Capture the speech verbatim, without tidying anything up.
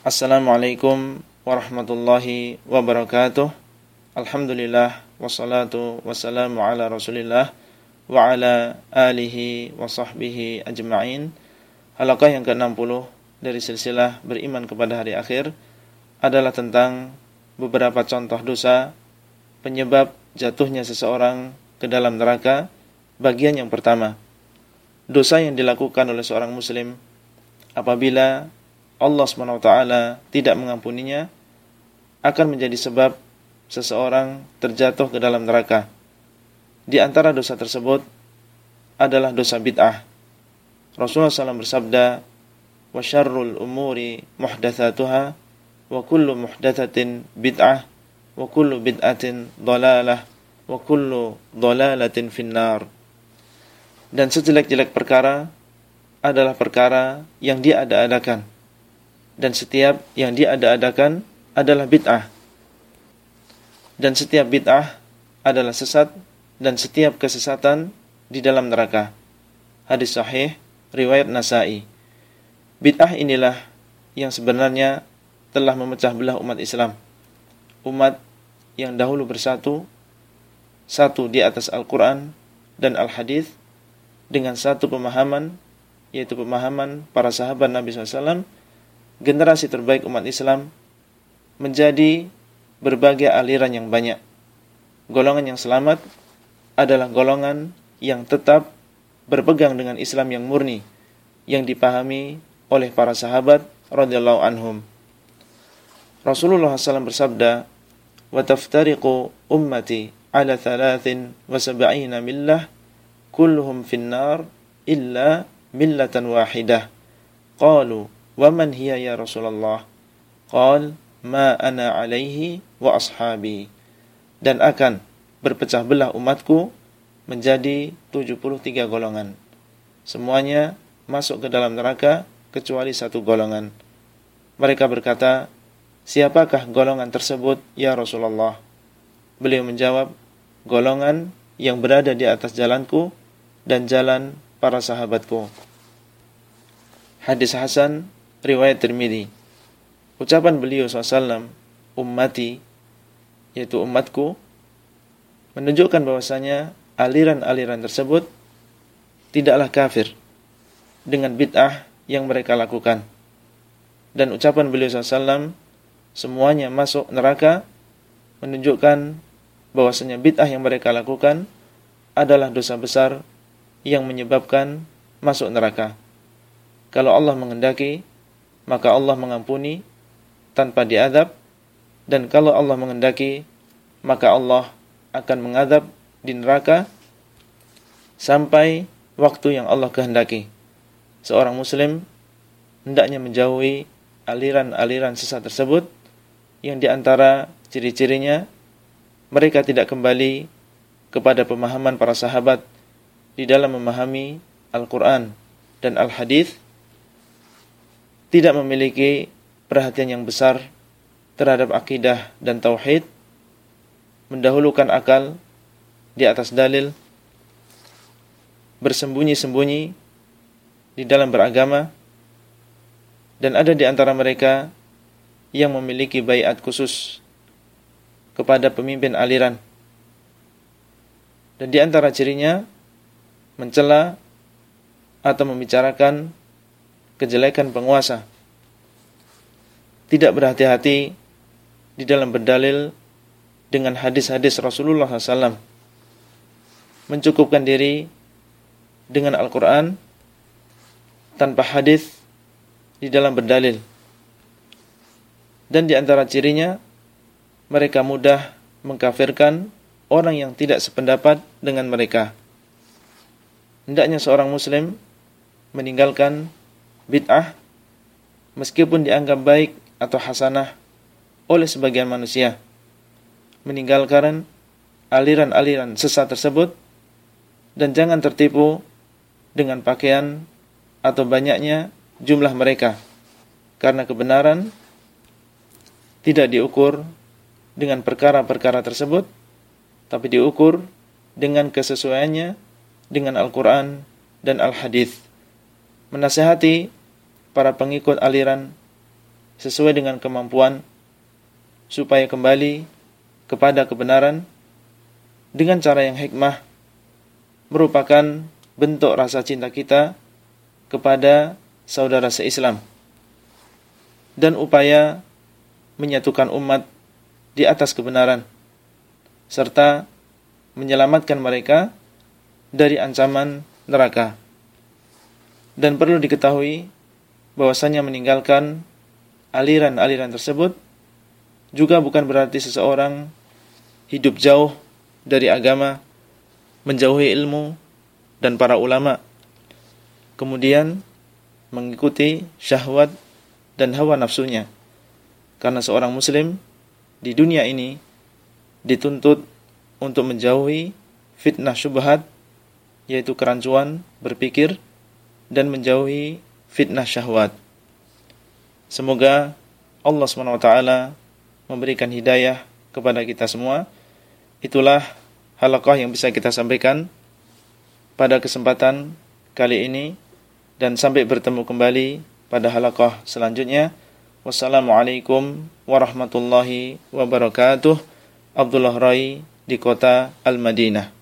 Assalamualaikum warahmatullahi wabarakatuh. Alhamdulillah wassalatu wassalamu ala Rasulillah wa ala alihi wa sahbihi ajma'in. Halaqah yang ke-enam puluh dari silsilah beriman kepada hari akhir adalah tentang beberapa contoh dosa penyebab jatuhnya seseorang ke dalam neraka. Bagian yang pertama, dosa yang dilakukan oleh seorang muslim apabila Allah subhanahu wa taala tidak mengampuninya akan menjadi sebab seseorang terjatuh ke dalam neraka. Di antara dosa tersebut adalah dosa bid'ah. Rasulullah shallallahu alaihi wasallam bersabda, "Wa syarrul umuri muhdatsatuha wa kullu muhdatsatin bid'ah wa kullu bid'atin dhalalah wa kullu dhalalatin finnar." Dan sejelek-jelek perkara adalah perkara yang diada-adakan, dan setiap yang diada-adakan adalah bid'ah, dan setiap bid'ah adalah sesat, dan setiap kesesatan di dalam neraka. Hadis sahih riwayat Nasa'i. Bid'ah inilah yang sebenarnya telah memecah belah umat Islam. Umat yang dahulu bersatu, satu di atas Al-Quran dan Al-Hadis, dengan satu pemahaman, yaitu pemahaman para sahabat Nabi shallallahu alaihi wasallam. Generasi terbaik umat Islam menjadi berbagai aliran yang banyak. Golongan yang selamat adalah golongan yang tetap berpegang dengan Islam yang murni, yang dipahami oleh para sahabat radhiyallahu anhum. Rasulullah shallallahu alaihi wasallam bersabda, "Wa taftariqu ummati ala thalathin wa sab'ina millah, kulluhum finnar illa millatan wahidah." Qalu, "Wa man hiya ya Rasulullah?" Qal, "Ma ana alaihi wa ashabi." Dan akan berpecah belah umatku menjadi tujuh puluh tiga golongan. Semuanya masuk ke dalam neraka kecuali satu golongan. Mereka berkata, "Siapakah golongan tersebut ya Rasulullah?" Beliau menjawab, "Golongan yang berada di atas jalanku dan jalan para sahabatku." Hadis hasan riwayat Tirmidzi. Ucapan beliau shallallahu alaihi wasallam, ummati, yaitu umatku, menunjukkan bahwasanya aliran-aliran tersebut tidaklah kafir dengan bid'ah yang mereka lakukan. Dan ucapan beliau shallallahu alaihi wasallam, semuanya masuk neraka, menunjukkan bahwasanya bid'ah yang mereka lakukan adalah dosa besar yang menyebabkan masuk neraka. Kalau Allah menghendaki, maka Allah mengampuni tanpa diadab, dan kalau Allah menghendaki, maka Allah akan mengadab di neraka sampai waktu yang Allah kehendaki. Seorang muslim hendaknya menjauhi aliran-aliran sesat tersebut, yang diantara ciri-cirinya mereka tidak kembali kepada pemahaman para sahabat di dalam memahami Al-Quran dan Al-Hadis, tidak memiliki perhatian yang besar terhadap akidah dan tauhid, mendahulukan akal di atas dalil, bersembunyi-sembunyi di dalam beragama, dan ada di antara mereka yang memiliki baiat khusus kepada pemimpin aliran. Dan di antara cirinya mencela atau membicarakan kejelekan penguasa, tidak berhati-hati di dalam berdalil dengan hadis-hadis Rasulullah shallallahu alaihi wasallam, mencukupkan diri dengan Al-Quran tanpa hadis di dalam berdalil. Dan di antara cirinya, mereka mudah mengkafirkan orang yang tidak sependapat dengan mereka. Hendaknya seorang muslim meninggalkan bid'ah meskipun dianggap baik atau hasanah oleh sebagian manusia. Meninggalkan aliran-aliran sesat tersebut, dan jangan tertipu dengan pakaian atau banyaknya jumlah mereka, karena kebenaran tidak diukur dengan perkara-perkara tersebut, tapi diukur dengan kesesuaiannya dengan Al-Quran dan Al-Hadis. Menasihati para pengikut aliran sesuai dengan kemampuan supaya kembali kepada kebenaran dengan cara yang hikmah, merupakan bentuk rasa cinta kita kepada saudara se-Islam dan upaya menyatukan umat di atas kebenaran serta menyelamatkan mereka dari ancaman neraka. Dan perlu diketahui bahwasanya meninggalkan aliran-aliran tersebut juga bukan berarti seseorang hidup jauh dari agama, menjauhi ilmu dan para ulama, kemudian mengikuti syahwat dan hawa nafsunya. Karena seorang muslim di dunia ini dituntut untuk menjauhi fitnah syubhat, yaitu kerancuan berpikir, dan menjauhi fitnah syahwat. Semoga Allah subhanahu wa taala memberikan hidayah kepada kita semua. Itulah halaqah yang bisa kita sampaikan pada kesempatan kali ini, dan sampai bertemu kembali pada halaqah selanjutnya. Wassalamualaikum warahmatullahi wabarakatuh. Abdullah Rai di kota Al-Madinah.